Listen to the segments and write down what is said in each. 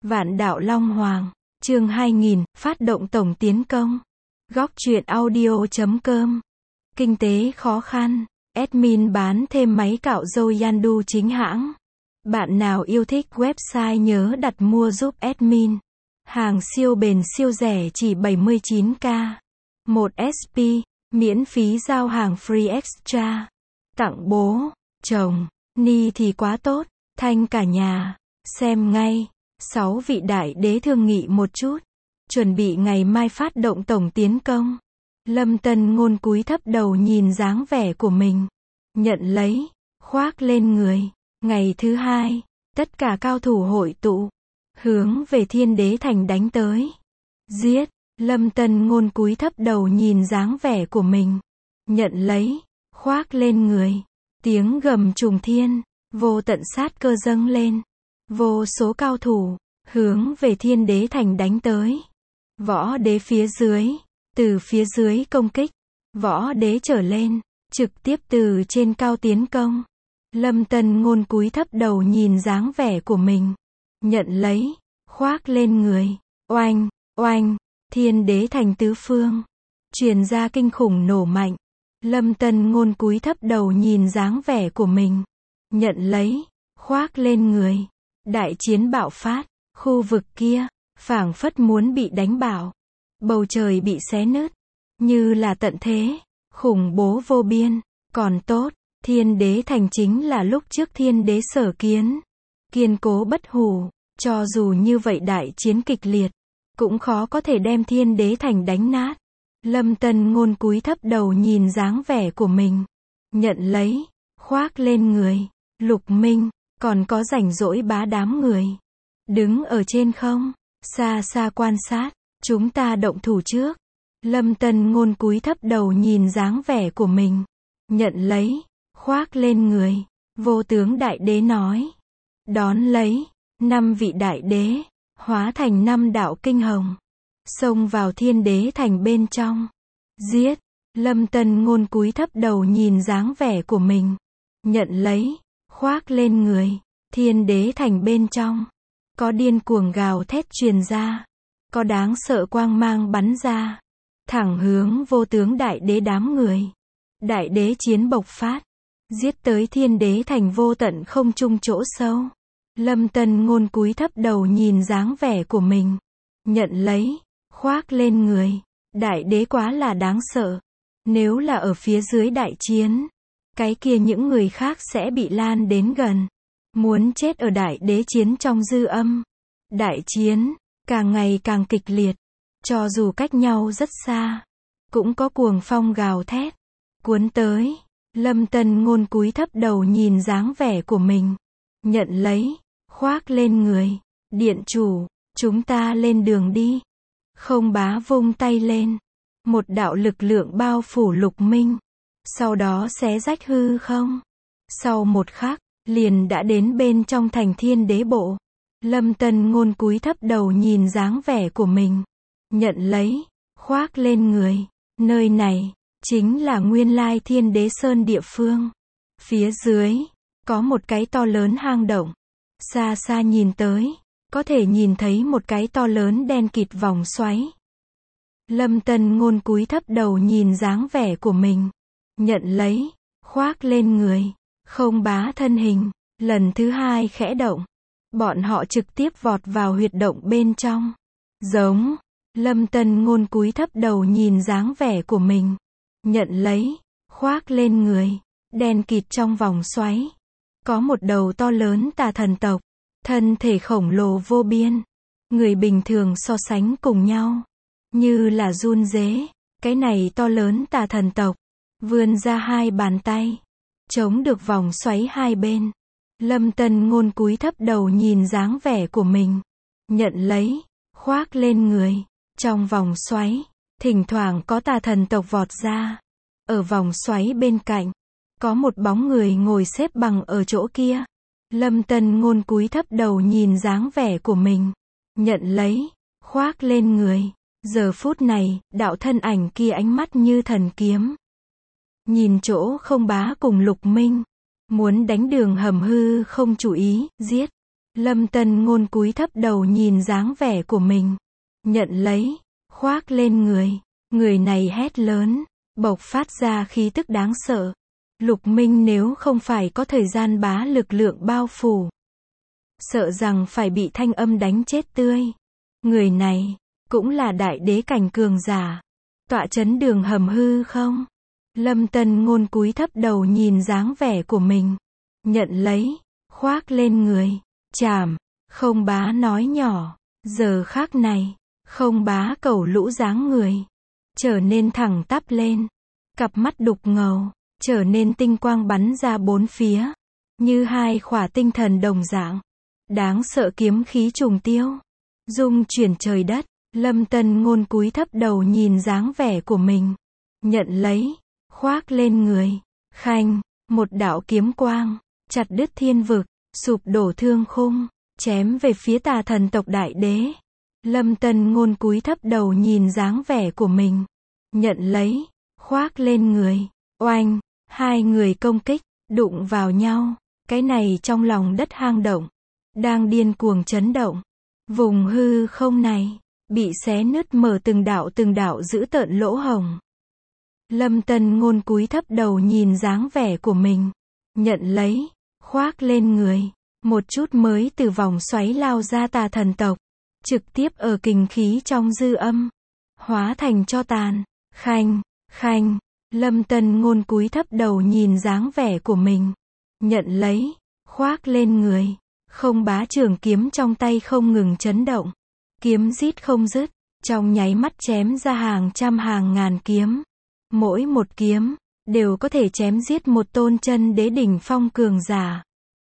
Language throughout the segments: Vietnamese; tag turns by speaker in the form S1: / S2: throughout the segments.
S1: Vạn đạo Long Hoàng, chương 2000, phát động tổng tiến công. Góc truyện audio.com. Kinh tế khó khăn, admin bán thêm máy cạo râu Yandu chính hãng. Bạn nào yêu thích website nhớ đặt mua giúp admin. Hàng siêu bền siêu rẻ chỉ 79k. 1 SP, miễn phí giao hàng free extra. Tặng bố, chồng, ni thì quá tốt, thanh cả nhà. Xem ngay. 6 vị đại đế thương nghị một chút, chuẩn bị ngày mai phát động tổng tiến công. Lâm Tân Ngôn cúi thấp đầu nhìn dáng vẻ của mình, nhận lấy, khoác lên người. Ngày thứ hai, tất cả cao thủ hội tụ, hướng về Thiên Đế Thành đánh tới. Giết! Lâm Tân Ngôn cúi thấp đầu nhìn dáng vẻ của mình, nhận lấy, khoác lên người. Tiếng gầm trùng thiên, vô tận sát cơ dâng lên. Vô số cao thủ, hướng về Thiên Đế Thành đánh tới. Võ đế phía dưới, từ phía dưới công kích. Võ đế trở lên, trực tiếp từ trên cao tiến công. Lâm Tân Ngôn cúi thấp đầu nhìn dáng vẻ của mình, nhận lấy, khoác lên người. Oanh, oanh, Thiên Đế Thành tứ phương, truyền ra kinh khủng nổ mạnh. Lâm Tân Ngôn cúi thấp đầu nhìn dáng vẻ của mình, nhận lấy, khoác lên người. Đại chiến bạo phát, khu vực kia, phảng phất muốn bị đánh bạo. Bầu trời bị xé nứt, như là tận thế, khủng bố vô biên. Còn tốt, Thiên Đế Thành chính là lúc trước Thiên Đế sở kiến. Kiên cố bất hủ, cho dù như vậy đại chiến kịch liệt, cũng khó có thể đem Thiên Đế Thành đánh nát. Lâm Tân Ngôn cúi thấp đầu nhìn dáng vẻ của mình, nhận lấy, khoác lên người. Lục Minh, còn có rảnh rỗi bá đám người. Đứng ở trên không, xa xa quan sát, chúng ta động thủ trước. Lâm Tân Ngôn cúi thấp đầu nhìn dáng vẻ của mình, nhận lấy, khoác lên người. Vô tướng đại đế nói. Đón lấy, 5 vị đại đế, hóa thành 5 đạo kinh hồng, xông vào Thiên Đế Thành bên trong. Giết! Lâm Tân Ngôn cúi thấp đầu nhìn dáng vẻ của mình, nhận lấy, khoác lên người. Thiên Đế Thành bên trong, có điên cuồng gào thét truyền ra, có đáng sợ quang mang bắn ra, thẳng hướng vô tướng đại đế đám người. Đại đế chiến bộc phát, giết tới Thiên Đế Thành vô tận không trung chỗ sâu. Lâm Tân Ngôn cúi thấp đầu nhìn dáng vẻ của mình, nhận lấy, khoác lên người. Đại đế quá là đáng sợ. Nếu là ở phía dưới đại chiến, cái kia những người khác sẽ bị lan đến gần, muốn chết ở đại đế chiến trong dư âm. Đại chiến, càng ngày càng kịch liệt, cho dù cách nhau rất xa, cũng có cuồng phong gào thét, cuốn tới. Lâm Tân Ngôn cúi thấp đầu nhìn dáng vẻ của mình, nhận lấy, khoác lên người. Điện chủ, chúng ta lên đường đi. Không bá vung tay lên, một đạo lực lượng bao phủ Lục Minh, sau đó xé rách hư không. Sau một khắc, liền đã đến bên trong thành Thiên Đế bộ. Lâm Tân Ngôn cúi thấp đầu nhìn dáng vẻ của mình, nhận lấy, khoác lên người. Nơi này, chính là nguyên lai Thiên Đế Sơn địa phương. Phía dưới, có một cái to lớn hang động. Xa xa nhìn tới, có thể nhìn thấy một cái to lớn đen kịt vòng xoáy. Lâm Tân Ngôn cúi thấp đầu nhìn dáng vẻ của mình, nhận lấy, khoác lên người. Không bá thân hình, lần thứ hai khẽ động. Bọn họ trực tiếp vọt vào huyệt động bên trong. Giống. Lâm Tân Ngôn cúi thấp đầu nhìn dáng vẻ của mình, nhận lấy, khoác lên người. Đen kịt trong vòng xoáy, có một đầu to lớn tà thần tộc, thân thể khổng lồ vô biên. Người bình thường so sánh cùng nhau, như là run rế. Cái này to lớn tà thần tộc, vươn ra 2 bàn tay, chống được vòng xoáy hai bên. Lâm Tân Ngôn cúi thấp đầu nhìn dáng vẻ của mình, nhận lấy, khoác lên người. Trong vòng xoáy, thỉnh thoảng có tà thần tộc vọt ra. Ở vòng xoáy bên cạnh, có một bóng người ngồi xếp bằng ở chỗ kia. Lâm Tân Ngôn cúi thấp đầu nhìn dáng vẻ của mình, nhận lấy, khoác lên người. Giờ phút này, đạo thân ảnh kia ánh mắt như thần kiếm, nhìn chỗ không bá cùng Lục Minh, muốn đánh đường hầm hư không chú ý, giết. Lâm Tân Ngôn cúi thấp đầu nhìn dáng vẻ của mình. Nhận lấy, khoác lên người. Người này hét lớn, bộc phát ra khí tức đáng sợ. Lục Minh nếu không phải có thời gian bá lực lượng bao phủ, sợ rằng phải bị thanh âm đánh chết tươi. Người này, cũng là đại đế cảnh cường giả. Tọa chấn đường hầm hư không? Lâm Tân Ngôn cúi thấp đầu nhìn dáng vẻ của mình. Nhận lấy, khoác lên người. Chảm, Không Bá nói nhỏ. Giờ khắc này, Không Bá cẩu lũ dáng người trở nên thẳng tắp lên. Cặp mắt đục ngầu, trở nên tinh quang bắn ra bốn phía. Như hai khỏa tinh thần đồng dạng. Đáng sợ kiếm khí trùng tiêu. Dung chuyển trời đất. Lâm Tân Ngôn cúi thấp đầu nhìn dáng vẻ của mình. Nhận lấy, khoác lên người. Khanh, một đạo kiếm quang, chặt đứt thiên vực, sụp đổ thương khung, chém về phía Tà Thần tộc đại đế. Lâm Tân Ngôn cúi thấp đầu nhìn dáng vẻ của mình. Nhận lấy, khoác lên người. Oanh, hai người công kích, đụng vào nhau. Cái này trong lòng đất hang động, đang điên cuồng chấn động. Vùng hư không này, bị xé nứt mở từng đạo dữ tợn lỗ hổng. Lâm Tân Ngôn cúi thấp đầu nhìn dáng vẻ của mình. Nhận lấy, khoác lên người. Một chút mới từ vòng xoáy lao ra Tà Thần tộc. Trực tiếp ở kình khí trong dư âm. Hóa thành tro tàn. Khanh, khanh. Lâm Tân Ngôn cúi thấp đầu nhìn dáng vẻ của mình. Nhận lấy, khoác lên người. Không Bá trường kiếm trong tay không ngừng chấn động. Kiếm rít không dứt. Trong nháy mắt chém ra hàng trăm hàng ngàn kiếm. Mỗi một kiếm, đều có thể chém giết một tôn chân đế đỉnh phong cường giả.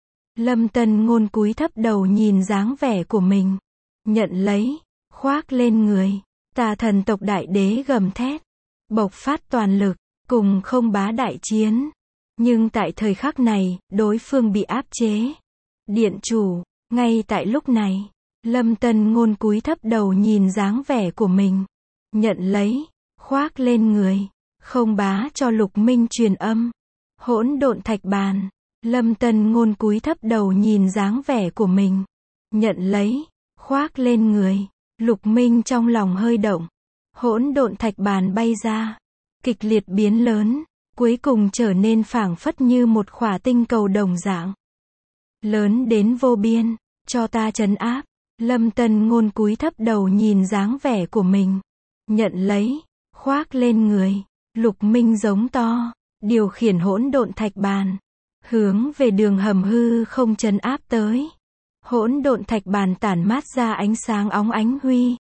S1: Lâm Tân Ngôn cúi thấp đầu nhìn dáng vẻ của mình. Nhận lấy, khoác lên người. Tà Thần tộc đại đế gầm thét. Bộc phát toàn lực, cùng Không Bá đại chiến. Nhưng tại thời khắc này, đối phương bị áp chế. Điện chủ, ngay tại lúc này, Lâm Tân Ngôn cúi thấp đầu nhìn dáng vẻ của mình. Nhận lấy, khoác lên người. Không Bá cho Lục Minh truyền âm. Hỗn độn thạch bàn. Lâm Tân Ngôn cúi thấp đầu nhìn dáng vẻ của mình. Nhận lấy, khoác lên người. Lục Minh trong lòng hơi động. Hỗn độn thạch bàn bay ra. Kịch liệt biến lớn. Cuối cùng trở nên phảng phất như một khỏa tinh cầu đồng dạng. Lớn đến vô biên. Cho ta trấn áp. Lâm Tân Ngôn cúi thấp đầu nhìn dáng vẻ của mình. Nhận lấy, khoác lên người. Lục Minh giống to. Điều khiển hỗn độn thạch bàn. Hướng về đường hầm hư không trấn áp tới. Hỗn độn thạch bàn tản mát ra ánh sáng óng ánh huy.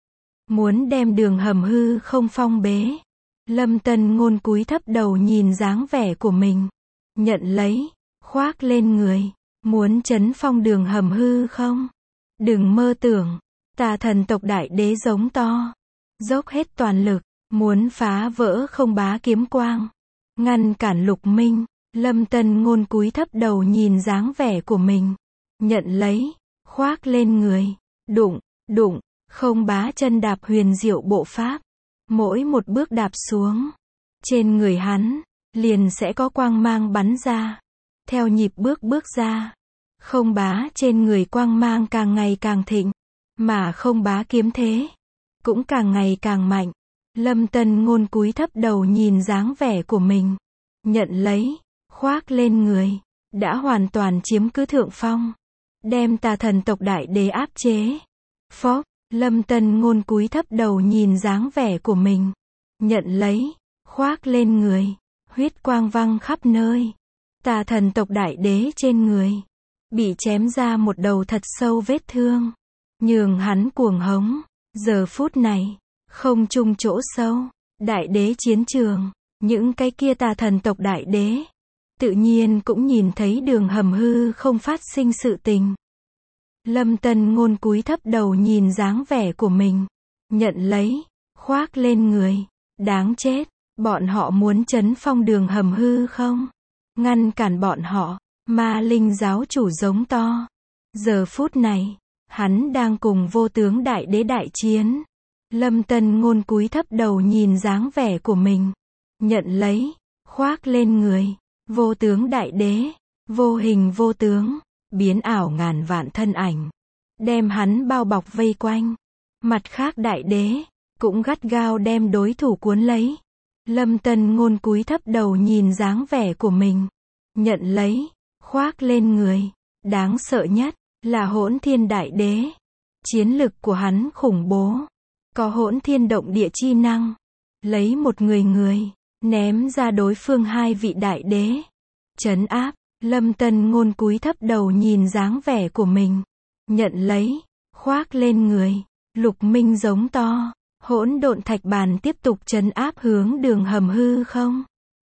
S1: Muốn đem đường hầm hư không phong bế. Lâm Tân Ngôn cúi thấp đầu nhìn dáng vẻ của mình. Nhận lấy, khoác lên người. Muốn trấn phong đường hầm hư không? Đừng mơ tưởng. Tà Thần tộc đại đế giống to. Dốc hết toàn lực. Muốn phá vỡ Không Bá kiếm quang. Ngăn cản Lục Minh. Lâm Tân Ngôn cúi thấp đầu nhìn dáng vẻ của mình. Nhận lấy, khoác lên người. Đụng, đụng. Không Bá chân đạp huyền diệu bộ pháp. Mỗi một bước đạp xuống, trên người hắn, liền sẽ có quang mang bắn ra. Theo nhịp bước bước ra, Không Bá trên người quang mang càng ngày càng thịnh. Mà Không Bá kiếm thế, cũng càng ngày càng mạnh. Lâm Tân Ngôn cúi thấp đầu nhìn dáng vẻ của mình. Nhận lấy, khoác lên người. Đã hoàn toàn chiếm cứ thượng phong. Đem Tà Thần tộc đại đế áp chế. Phốc, Lâm Tân Ngôn cúi thấp đầu nhìn dáng vẻ của mình. Nhận lấy, khoác lên người. Huyết quang văng khắp nơi. Tà Thần tộc đại đế trên người. Bị chém ra một đầu thật sâu vết thương. Nhường hắn cuồng hống. Giờ phút này, không trung chỗ sâu. Đại đế chiến trường. Những cái kia Tà Thần tộc đại đế. Tự nhiên cũng nhìn thấy đường hầm hư không phát sinh sự tình. Lâm Tân Ngôn cúi thấp đầu nhìn dáng vẻ của mình. Nhận lấy, khoác lên người. Đáng chết, bọn họ muốn trấn phong đường hầm hư không? Ngăn cản bọn họ. Ma Linh giáo chủ giống to. Giờ phút này, hắn đang cùng vô tướng đại đế đại chiến. Lâm Tân Ngôn cúi thấp đầu nhìn dáng vẻ của mình. Nhận lấy, khoác lên người. Vô tướng đại đế, vô hình vô tướng. biến ảo ngàn vạn thân ảnh, đem hắn bao bọc vây quanh. Mặt khác đại đế, cũng gắt gao đem đối thủ cuốn lấy. Lâm Tân Ngôn cúi thấp đầu nhìn dáng vẻ của mình, nhận lấy, khoác lên người. Đáng sợ nhất, là Hỗn Thiên Đại Đế. Chiến lực của hắn khủng bố, có hỗn thiên động địa chi năng. Lấy một người, ném ra đối phương hai vị đại đế. Trấn áp, Lâm Tân Ngôn cúi thấp đầu nhìn dáng vẻ của mình, nhận lấy, khoác lên người. Lục Minh giống to, hỗn độn thạch bàn tiếp tục trấn áp hướng đường hầm hư không.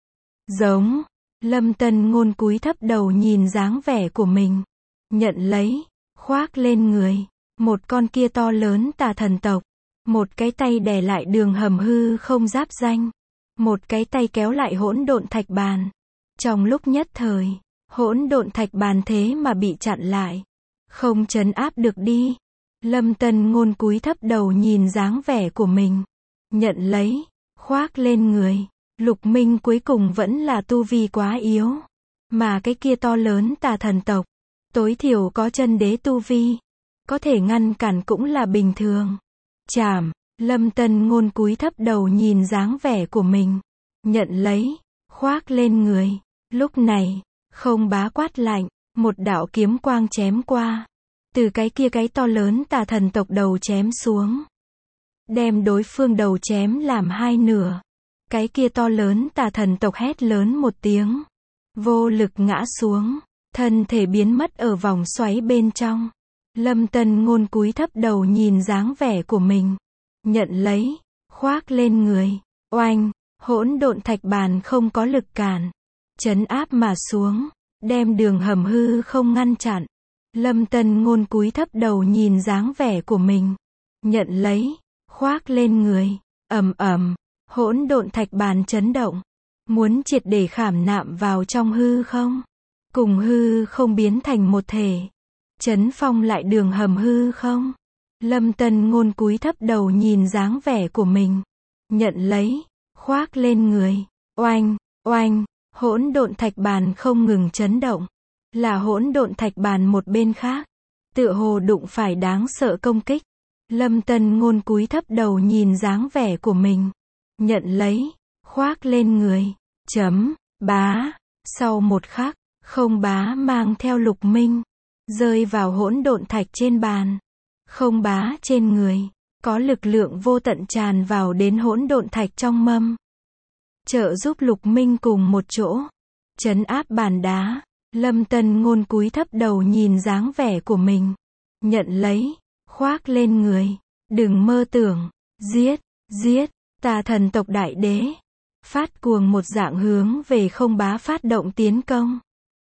S1: Giống, Lâm Tân Ngôn cúi thấp đầu nhìn dáng vẻ của mình, nhận lấy, khoác lên người. Một con kia to lớn tà thần tộc, một cái tay đè lại đường hầm hư không giáp danh, một cái tay kéo lại hỗn độn thạch bàn. Trong lúc nhất thời, hỗn độn thạch bàn thế mà bị chặn lại, không trấn áp được đi. Lâm Tân Ngôn cúi thấp đầu nhìn dáng vẻ của mình, nhận lấy, khoác lên người. Lục Minh cuối cùng vẫn là tu vi quá yếu, mà cái kia to lớn tà thần tộc, tối thiểu có chân đế tu vi, có thể ngăn cản cũng là bình thường. Chảm, Lâm Tân Ngôn cúi thấp đầu nhìn dáng vẻ của mình, nhận lấy, khoác lên người. Lúc này, không bá quát lạnh, một đạo kiếm quang chém qua, từ cái to lớn tà thần tộc đầu chém xuống, đem đối phương đầu chém làm hai nửa. Cái kia to lớn tà thần tộc hét lớn một tiếng, vô lực ngã xuống, thân thể biến mất ở vòng xoáy bên trong. Lâm Tân Ngôn cúi thấp đầu nhìn dáng vẻ của mình, nhận lấy, khoác lên người. Oanh, hỗn độn thạch bàn không có lực cản, trấn áp mà xuống, đem đường hầm hư không ngăn chặn. Lâm Tân Ngôn cúi thấp đầu nhìn dáng vẻ của mình, nhận lấy, khoác lên người. Ầm ầm, hỗn độn thạch bàn chấn động, muốn triệt để khảm nạm vào trong hư không, cùng hư không biến thành một thể, trấn phong lại đường hầm hư không. Lâm Tân Ngôn cúi thấp đầu nhìn dáng vẻ của mình, nhận lấy, khoác lên người. Oanh, oanh, hỗn độn thạch bàn không ngừng chấn động, là hỗn độn thạch bàn một bên khác, tựa hồ đụng phải đáng sợ công kích. Lâm Tân Ngôn cúi thấp đầu nhìn dáng vẻ của mình, nhận lấy, khoác lên người. Bá, sau một khắc, không bá mang theo Lục Minh, rơi vào hỗn độn thạch trên bàn. Không bá trên người, có lực lượng vô tận tràn vào đến hỗn độn thạch trong mâm, trợ giúp Lục Minh cùng một chỗ, trấn áp bàn đá. Lâm Tân Ngôn cúi thấp đầu nhìn dáng vẻ của mình, nhận lấy, khoác lên người. Đừng mơ tưởng, giết, giết, tà thần tộc đại đế, phát cuồng một dạng hướng về không bá phát động tiến công.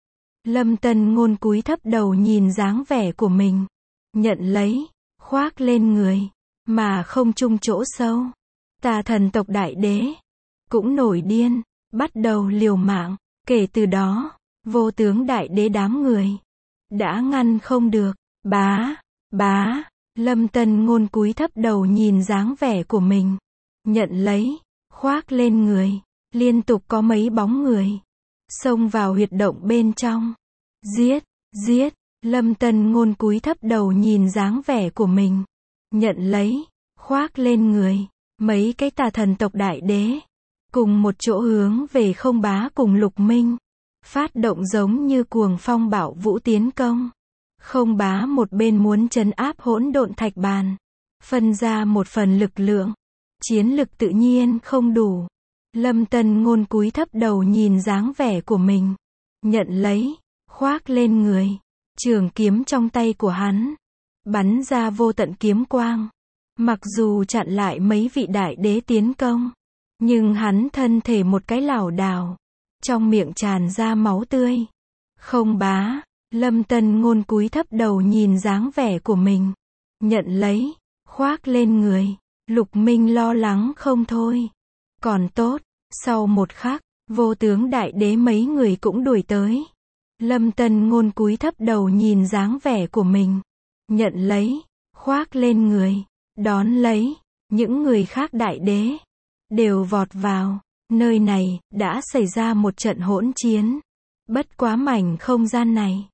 S1: Lâm Tân Ngôn cúi thấp đầu nhìn dáng vẻ của mình, nhận lấy, khoác lên người, mà không chung chỗ sâu. Tà thần tộc đại đế, cũng nổi điên, bắt đầu liều mạng. Kể từ đó, vô tướng đại đế đám người, đã ngăn không được. Bá, bá, Lâm Tân Ngôn cúi thấp đầu nhìn dáng vẻ của mình, nhận lấy, khoác lên người. Liên tục có mấy bóng người xông vào huyệt động bên trong. Giết, giết, Lâm Tân Ngôn cúi thấp đầu nhìn dáng vẻ của mình, nhận lấy, khoác lên người. Mấy cái tà thần tộc đại đế, cùng một chỗ hướng về không bá cùng Lục Minh, phát động giống như cuồng phong bạo vũ tiến công. Không bá một bên muốn trấn áp hỗn độn thạch bàn, phân ra một phần lực lượng, chiến lực tự nhiên không đủ. Lâm Tân Ngôn cúi thấp đầu nhìn dáng vẻ của mình, nhận lấy, khoác lên người. Trường kiếm trong tay của hắn, bắn ra vô tận kiếm quang. Mặc dù chặn lại mấy vị đại đế tiến công, nhưng hắn thân thể một cái lảo đảo, trong miệng tràn ra máu tươi. Không bá, Lâm Tân Ngôn cúi thấp đầu nhìn dáng vẻ của mình, nhận lấy, khoác lên người. Lục Minh lo lắng không thôi. Còn tốt, sau một khắc, vô tướng đại đế mấy người cũng đuổi tới. Lâm Tân Ngôn cúi thấp đầu nhìn dáng vẻ của mình, nhận lấy, khoác lên người. Đón lấy, những người khác đại đế đều vọt vào. Nơi này đã xảy ra một trận hỗn chiến. Bất quá mảnh không gian này,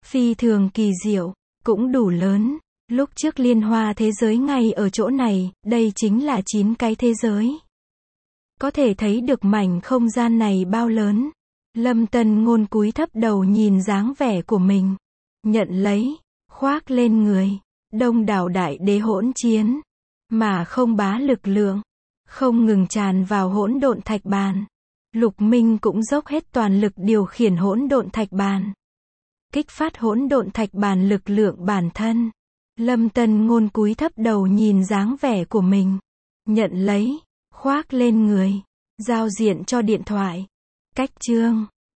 S1: Phi thường kỳ diệu, cũng đủ lớn. Lúc trước liên hoa thế giới ngay ở chỗ này, đây chính là 9 cái thế giới. Có thể thấy được mảnh không gian này bao lớn. Lâm Tân Ngôn cúi thấp đầu nhìn dáng vẻ của mình. Nhận lấy, khoác lên người. Đông đảo đại đế hỗn chiến. Mà không bá lực lượng. Không ngừng tràn vào hỗn độn thạch bàn. Lục Minh cũng dốc hết toàn lực điều khiển hỗn độn thạch bàn. Kích phát hỗn độn thạch bàn lực lượng bản thân. Lâm Tân Ngôn cúi thấp đầu nhìn dáng vẻ của mình. Nhận lấy, khoác lên người. Giao diện cho điện thoại. Cách chương